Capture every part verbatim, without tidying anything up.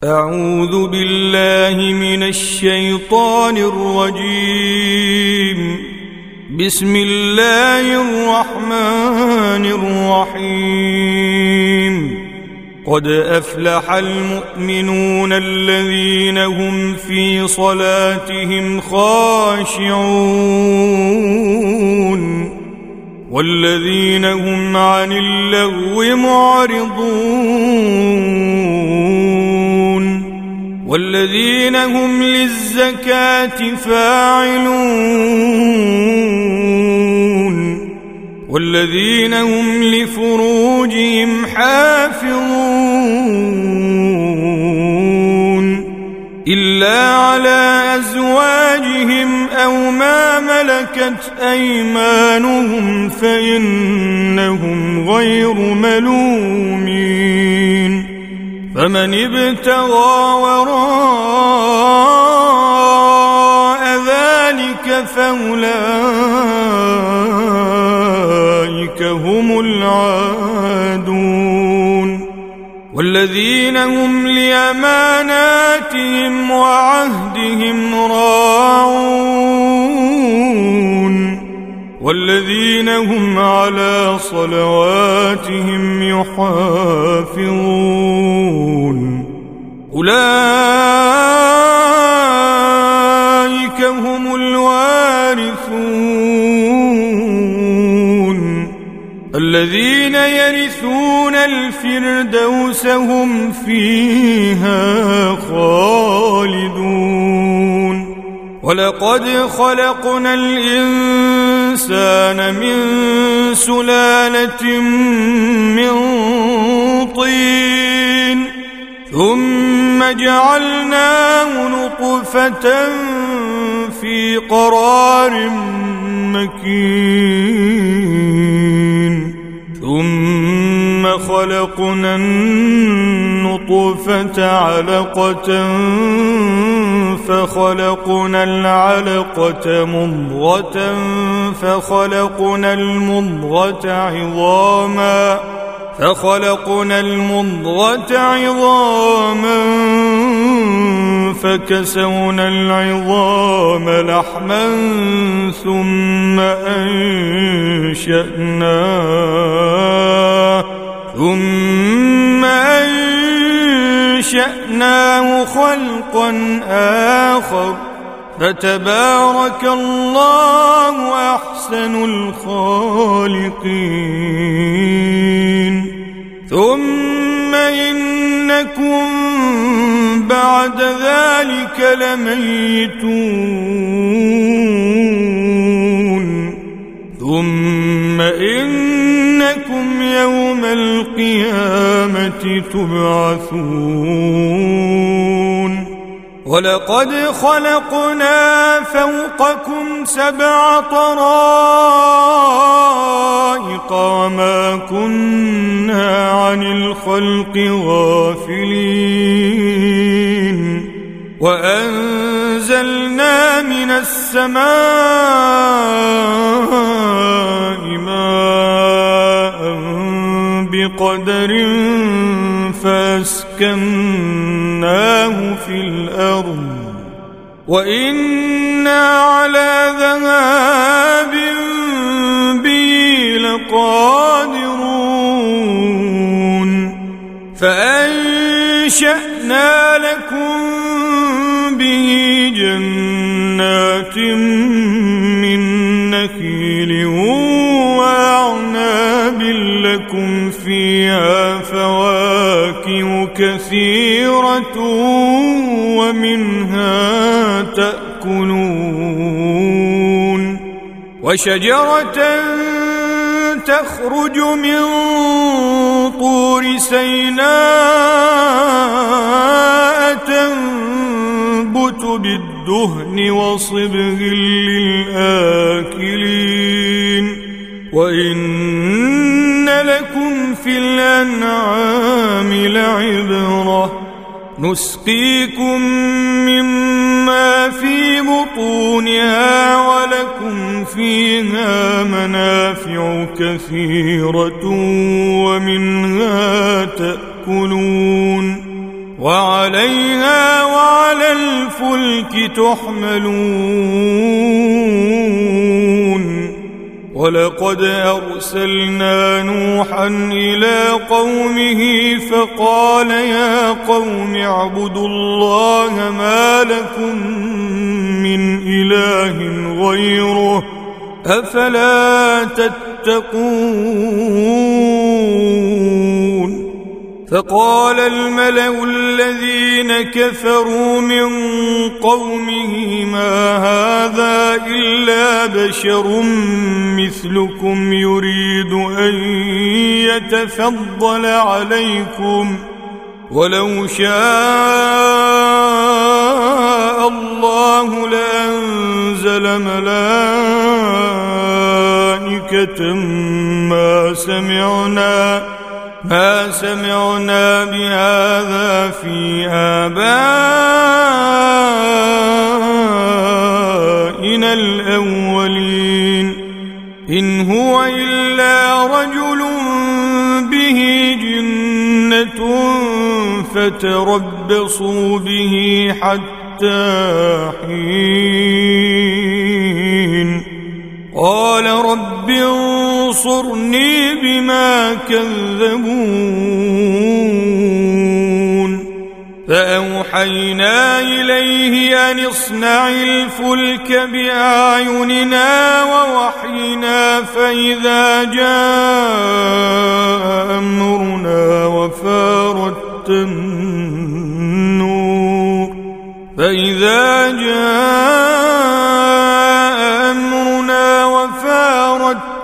أعوذ بالله من الشيطان الرجيم. بسم الله الرحمن الرحيم. قد أفلح المؤمنون الذين هم في صلاتهم خاشعون والذين هم عن اللغو معرضون والذين هم للزكاة فاعلون والذين هم لفروجهم حافظون إلا على أزواجهم أو ما ملكت أيمانهم فإنهم غير ملومين. فمن ابتغى وراء ذلك فأولئك هم العادون والذين هم لأماناتهم وعهدهم راعون والذين هم على صلواتهم يحافظون. أولئك هم الوارثون الذين يرثون الفردوس هم فيها خالدون. ولقد خلقنا الإنسان من سلالة من طين ثم جعلناه نطفة في قرار مكين ثم خلقنا النطفة علقة فخلقنا العلقة مضغة فخلقنا المضغة عظاما فخلقنا المضغة عظاما فكسونا العظام لحما ثم أنشأناه ثم أنشأناه خلقا آخر فتبارك الله أحسن الخالقين. ثم إنكم بعد ذلك لميتون ثم إنكم يوم القيامة تبعثون. ولقد خلقنا فوقكم سبع طرائق وما كنا عن الخلق غافلين وأنزلنا من السماء ماء بقدر فأسكناه في الأرض وإنا على ذهاب به لقادرون. فأنشأنا لكم به جنات من نخيل وأعناب لكم فيها فواكه كثيرة ومنها تأكلون. وشجرة تخرج من طور سيناء تنبت بالدهن وصبغ للآكلين. وإن لكم في الأنعام لعبرة نسقيكم مما في بطونها ولكم فيها منافع كثيرة ومنها تأكلون وعليها وعلى الفلك تحملون ولقد أرسلنا نوحا إلى قومه فقال يا قوم اعبدوا الله ما لكم من إله غيره أفلا تتقون فقال الملأ الذين كفروا من قومه ما هذا إلا بشر مثلكم يريد أن يتفضل عليكم ولو شاء الله لأنزل ملائكة ما سمعنا ما سمعنا بهذا في آبائنا الأولين إن هو إلا رجل به جنة فتربصوا به حتى حين قال رب انصرني بما كذبون فأوحينا إليه أن اصنع الفلك بأعيننا ووحينا فإذا جاء أمرنا وفارت النور فإذا جاء أمرنا وفارت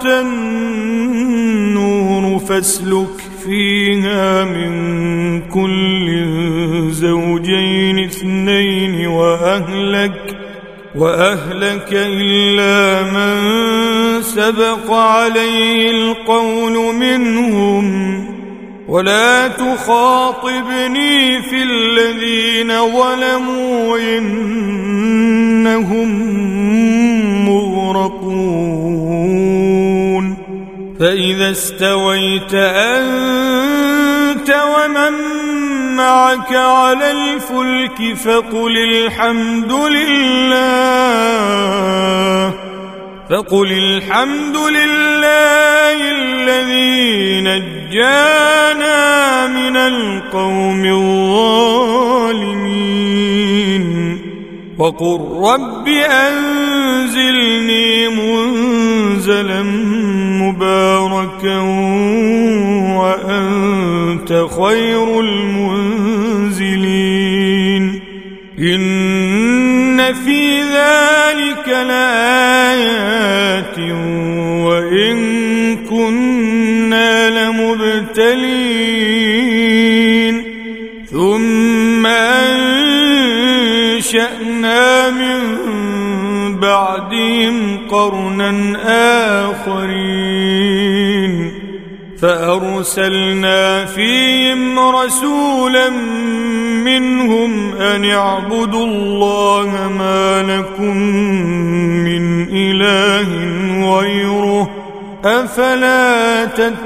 النور فاسلك فيها من كل زوجين اثنين وأهلك وأهلك إلا من سبق عليه القول منهم ولا تخاطبني في الذين ظلموا إنهم مغرقون فإذا استويت أنت ومن معك على الفلك فقل الحمد لله فقل الحمد لله الذي نجانا من القوم الظالمين وقل رب أنزلني منزلا مباركا وأنت خير المنزلين إن في ذلك لآيات وإن كنا لمبتلين ثم أنشأنا من بعدهم قرنا آخرين فأرسلنا فيهم رسولا منهم أن اعبدوا الله ما لكم من إله غيره أفلا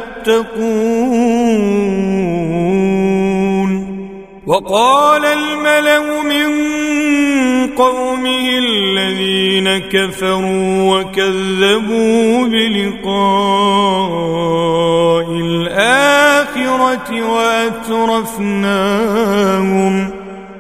تتقون وقال الملأ من قومه الذين كفروا وكذبوا بلقاء الآخرة وأترفناهم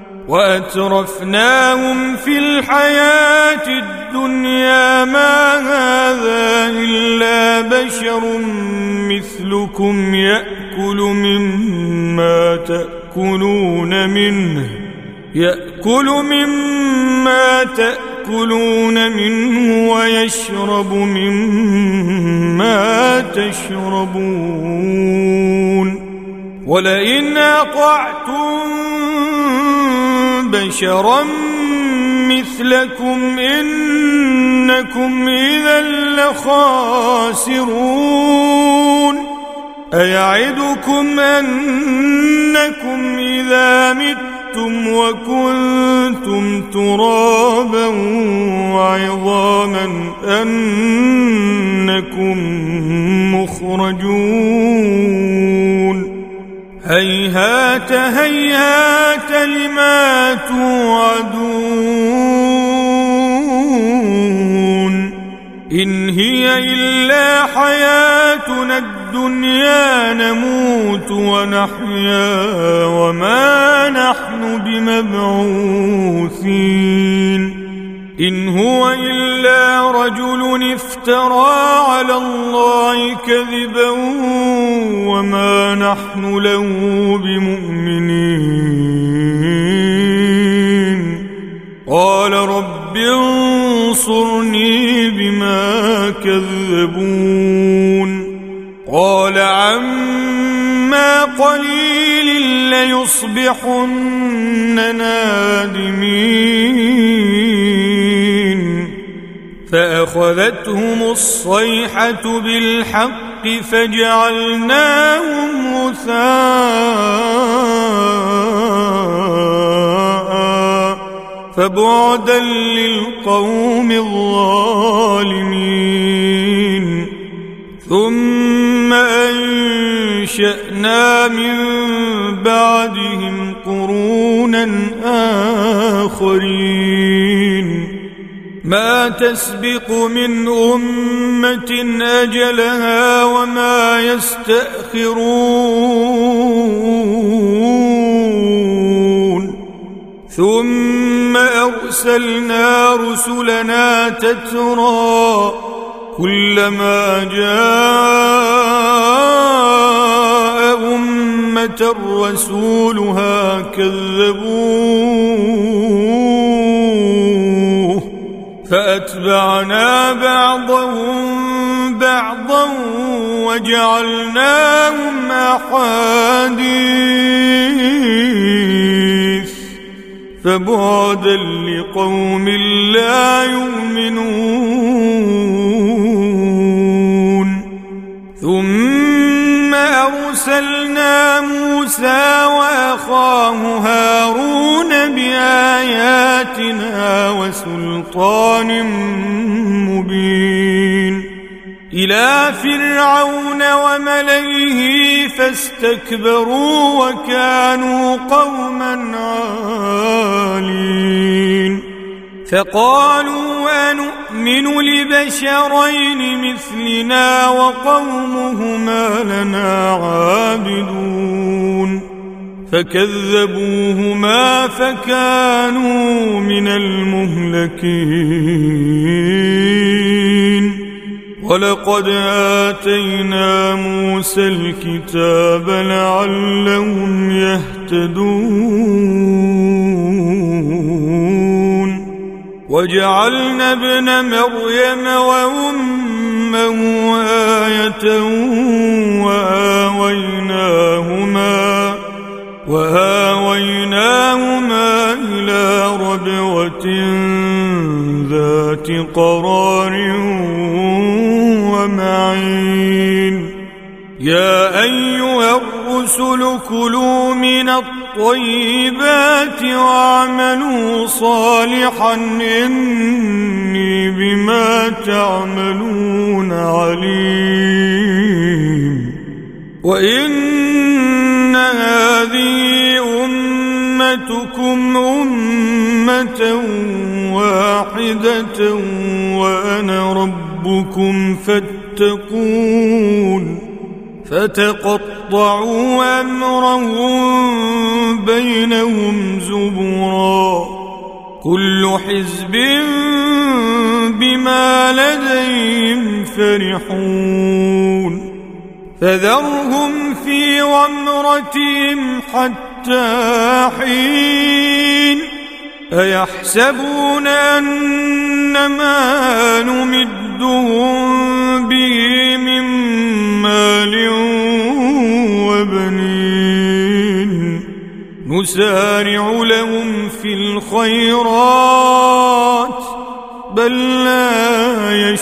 وأترفناهم في الحياة الدنيا ما هذا إلا بشر مثلكم يأكل مما تأكلون منه يأكل مما تأكلون منه ويشرب مما تشربون ولئن أطعتم بشرا مثلكم إنكم إذا لخاسرون أيعدكم أنكم إذا متم وكنتم ترابا وعظاما أنكم مخرجون هيهات هيهات لما توعدون إن هي إلا حياتنا الدنيا نموت ونحيا وما نحن بمبعوثين إن هو إلا رجل افترى على الله كذبا وما نحن له بمؤمنين قال رب انصرني بما كذبون قال عما قليل ليصبحن نادمين فأخذتهم الصيحة بالحق فجعلناهم غثاء فبعدا للقوم الظالمين ثم أنشأنا من بعدهم قرونا آخرين ما تسبق من أمة أجلها وما يستأخرون ثم أرسلنا رسلنا تترى كلما جاء أمة رسولها كذبوه فأتبعنا بعضهم بعضا وجعلناهم أحاديث فبعدا لقوم لا يؤمنون ثم أرسلنا موسى وأخاه هارون بآياتنا وسلطان مبين إلى فرعون وملئه فاستكبروا وكانوا قوما عالين فقالوا أنؤمن لبشرين مثلنا وقومهما لنا عابدون فكذبوهما فكانوا من المهلكين ولقد آتينا موسى الكتاب لعلهم يهتدون وجعلنا ابن مريم وأمه آية وآويناهما وآويناهما إلى ربوة ذات قرار ومعين يا أيها الرسل كلوا من الطيبات واعملوا صالحا إني بما تعملون عليم وإن هذه أمتكم أمة واحدة وأنا ربكم فاتقون فتقطعوا أمرهم بينهم زبرا كل حزب بما لديهم فرحون فذرهم في غمرتهم حتى حين أيحسبون أنما نمدهم به من مال وبنين نسارع لهم في الخيرات بل لا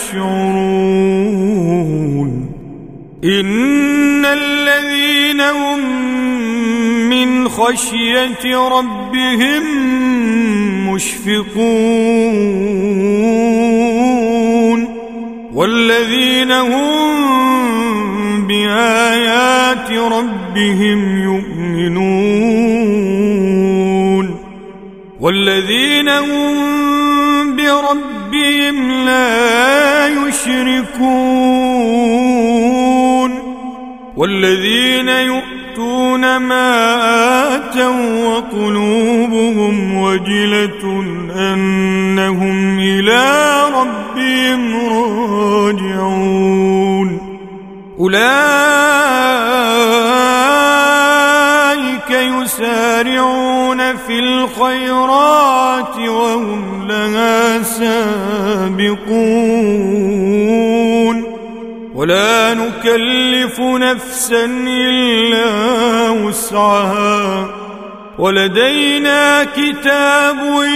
يشعرون إن الذين هم من خشية ربهم مشفقون والذين هم بآيات ربهم يؤمنون والذين هم بربهم لا يشركون والذين يؤتون ما آتوا وقلوبهم وجلة أنهم إلى ربهم راجعون أولئك يسارعون في الخيرات وهم لها سابقون ولا نكلف نفسا إلا وسعها ولدينا كتاب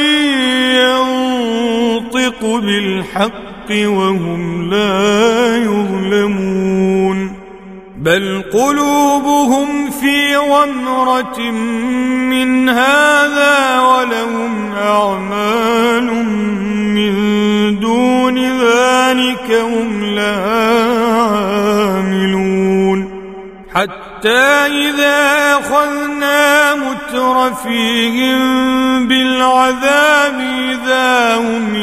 ينطق بالحق وهم لا يظلمون بل قلوبهم في غمرة من هذا ولهم أعمال من دون ذلك هم لها عاملون حتى إذا أخذنا مترفيهم بالعذاب إذا هم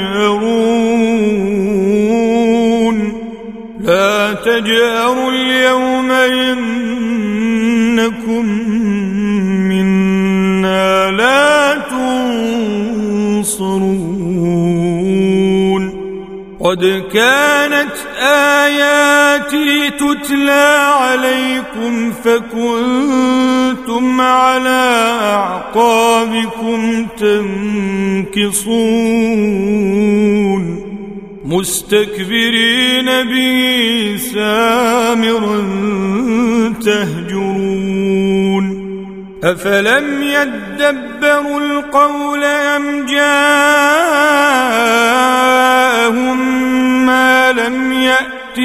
يجأرون لا تجأروا اليوم إنكم منا لا تنصرون قد كانت آياتي تتلى عليكم فكنتم على أعقابكم تنكصون مستكبرين به سامرا تهجرون أفلم يدبروا القول أم جاءهم ما لم يأت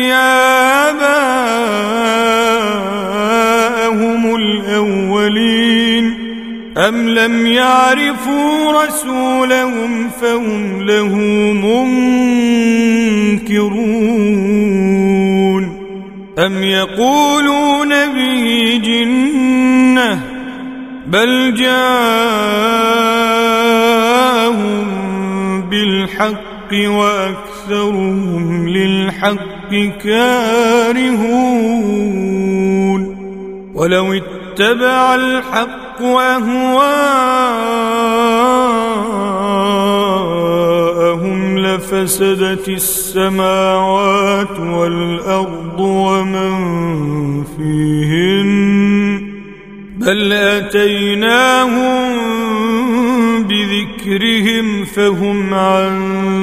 آباءهم الأولين أم لم يعرفوا رسولهم فهم له منكرون أم يقولون به جنة بل جاءهم بالحق وأكثرهم للحق كارهون ولو اتبع الحق أهواءهم لفسدت السماوات والأرض ومن فيهن بل أتيناهم بذكرهم فهم عن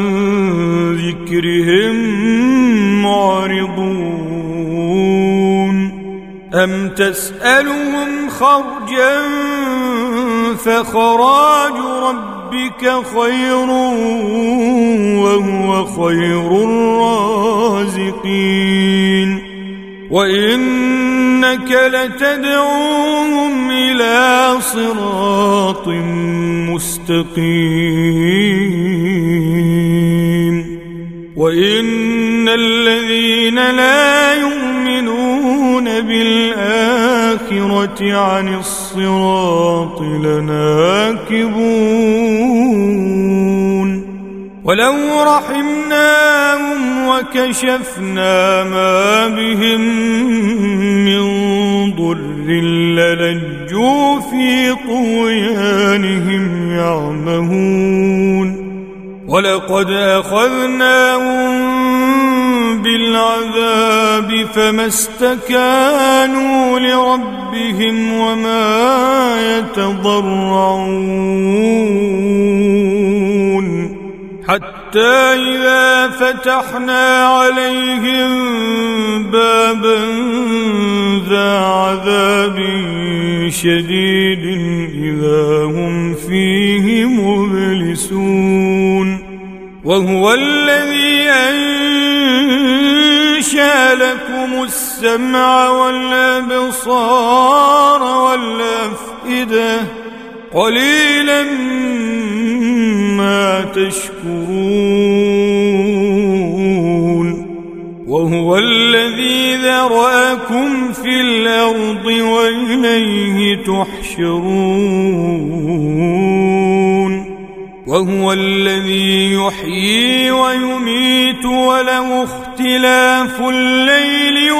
ذكرهم معرضون أم تسألهم خرجا فخراج ربك خير وهو خير الرازقين وإنك لتدعوهم إلى صراط مستقيم وإن الذين لا يؤمنون بالآخرة عن الصراط لناكبون ولو رحمناهم وكشفنا ما بهم من ضر للجوا في طغيانهم يعمهون ولقد أخذناهم بالعذاب فما استكانوا لربهم وما يتضرعون حتى إذا فتحنا عليهم بابا ذا عذاب شديد إذا هم فيه مبلسون وهو الذي أنشأ لكم السمع والأبصار والأفئدة قليلا ما تشكرون وهو الذي ذرأكم إليه تحشرون وهو الذي يحيي ويميت وله اختلاف الليل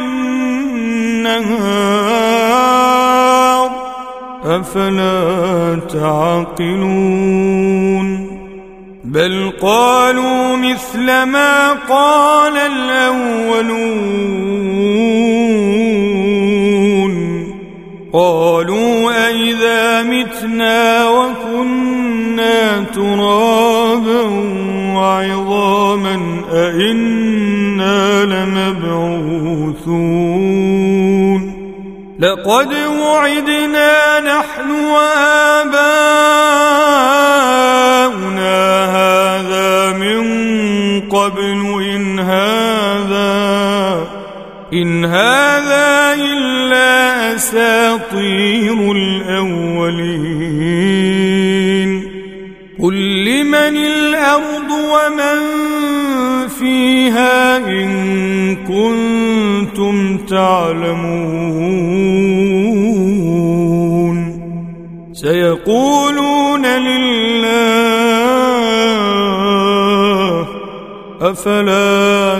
والنهار أفلا تعقلون بل قالوا مثل ما قال الأولون قالوا أئذا متنا وكنا ترابا وعظاما أئنا لمبعوثون لقد وعدنا نحن وآباؤنا هذا من قبل إن هذا إن هذا إلا أساطير الأولين قل لمن الأرض ومن فيها إن كنتم تعلمون سيقولون لله أفلا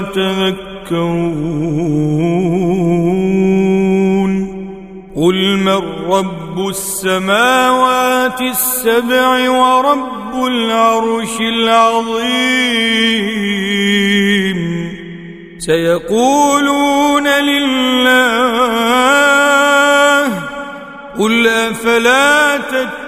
تذكرون قل من رب السماوات السبع ورب العرش العظيم سيقولون لله قل أفلا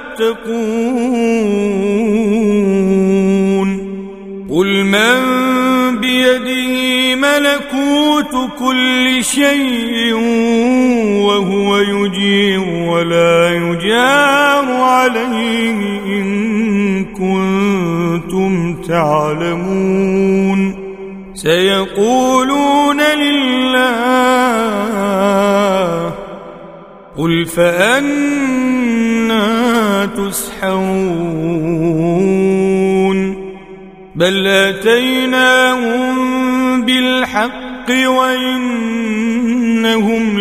تتقون قل من بيده ملكوت كل شيء وهو يجير ولا يجار عليه إن كنتم تعلمون سيقولون لله قل فأنا تسحرون بل أتيناهم بالحق وإنهم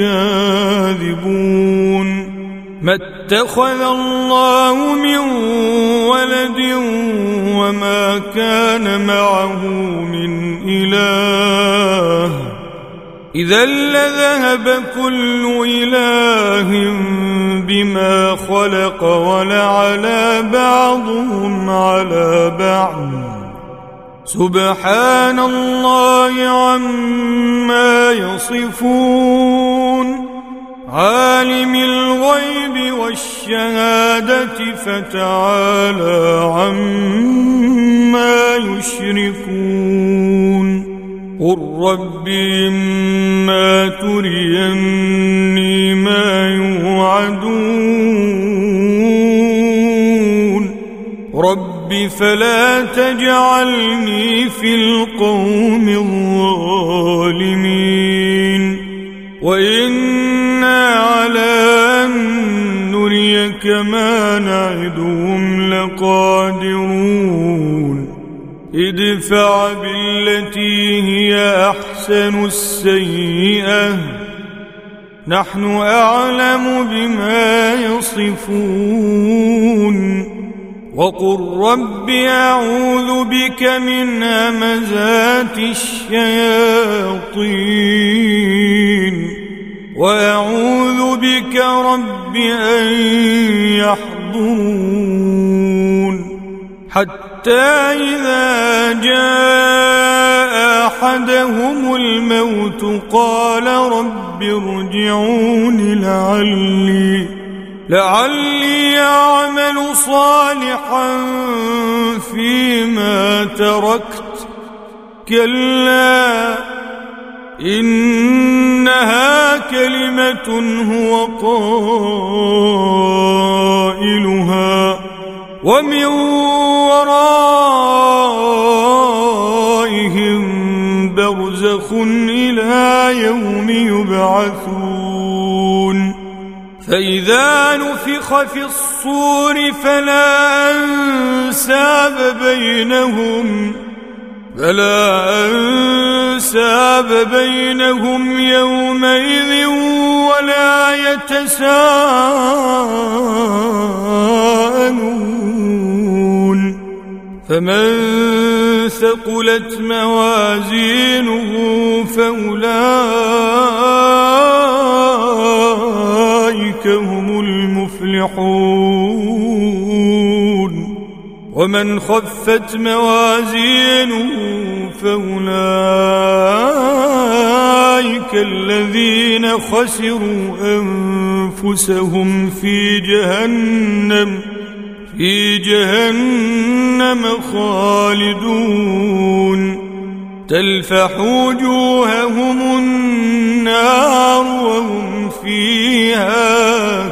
لكاذبون ما اتخذ الله من ولد وما كان معه من إله إذا لذهب كل إله بما خلق ولعلى بعضهم على بعض سبحان الله عما يصفون عالم الغيب والشهادة فتعالى عما يشركون قل رب إما تريني ما يوعدون رب فلا تجعلني في القوم الظالمين وإنا على أن نريك ما نعدهم لقادرون ادفع بالتي هي أحسن السيئة نحن أعلم بما يصفون وقل رب أعوذ بك من همزات الشياطين وأعوذ بك رب أن يحضرون حتى إذا جاء أحدهم الموت قال رب ارجعون لعلي لعلي أعمل صالحا فيما تركت كلا إنها كلمة هو قائلها ومن ورائهم برزخ إلى يوم يبعثون فإذا نفخ في الصور فلا أنساب بينهم فلا أنساب بينهم يومئذ ولا يتساءلون فمن ثقلت موازينه فأولئك هم المفلحون ومن خفت موازينه فأولئك الذين خسروا أنفسهم في جهنم في جهنم خالدون تلفح وجوههم النار وهم فيها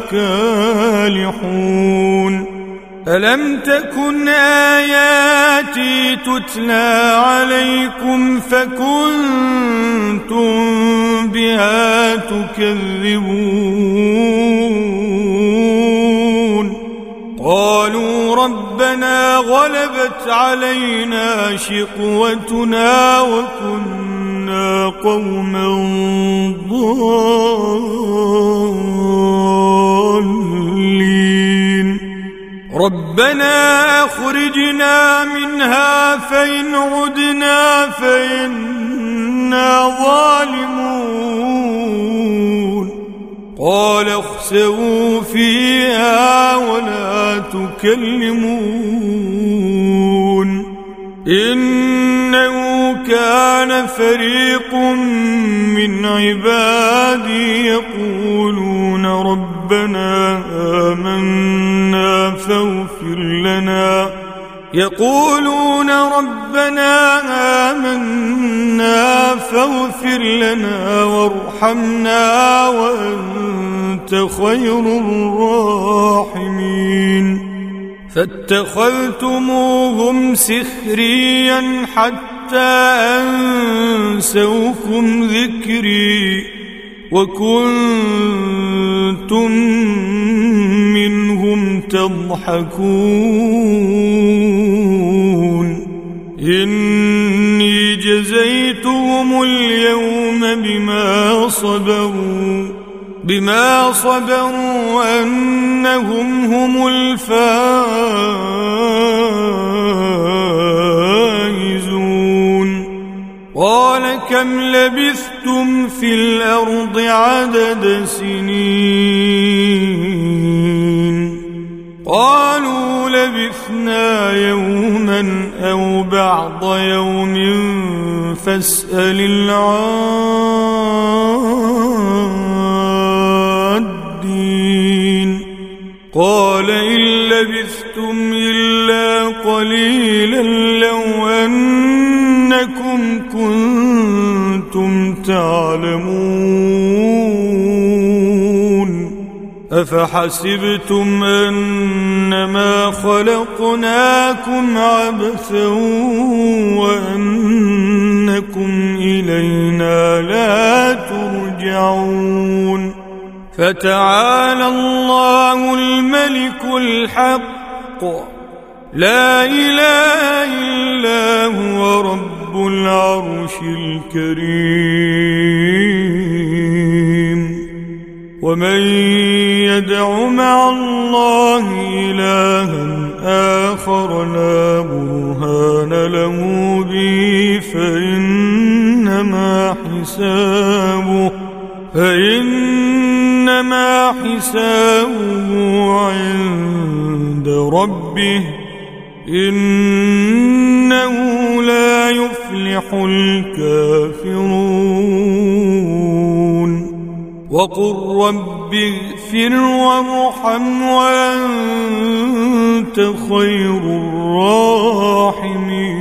كالحون ألم تكن آياتي تتلى عليكم فكنتم بها تكذبون قالوا ربنا غلبت علينا شقوتنا وكنا قوما ضالين ربنا أخرجنا منها فإن عدنا فإنا ظالمون قال اخسئوا فيها ولا تكلمون إنه كان فريق من عبادي يقولون ربنا آمنا فاغفر لنا يقولون ربنا آمنا فاغفر لنا وارحمنا وأنت خير الراحمين فاتخذتموهم سخريا حتى أنسوكم ذكري وكنتم منهم تضحكون إني جزيتهم اليوم بما صبروا بما صبروا أنهم هم الفائزون قال كم لبثتم في الأرض عدد سنين قالوا لبثنا يوما أو بعض يوم فاسأل العادين قال إن لبثتم إلا قليلا لو أنكم كنتم تعلمون أفحسبتم أنما خلقناكم عبثا وأنكم إلينا لا ترجعون فتعالى الله الملك الحق لا إله إلا هو رب العرش الكريم ومن يدع مع الله إلها آخر لا برهان له به فإنما حسابه فإنما حسابه عند ربه إنه لا يفلح الكافرون وقل رب اغفر وارحم وأنت خير الراحمين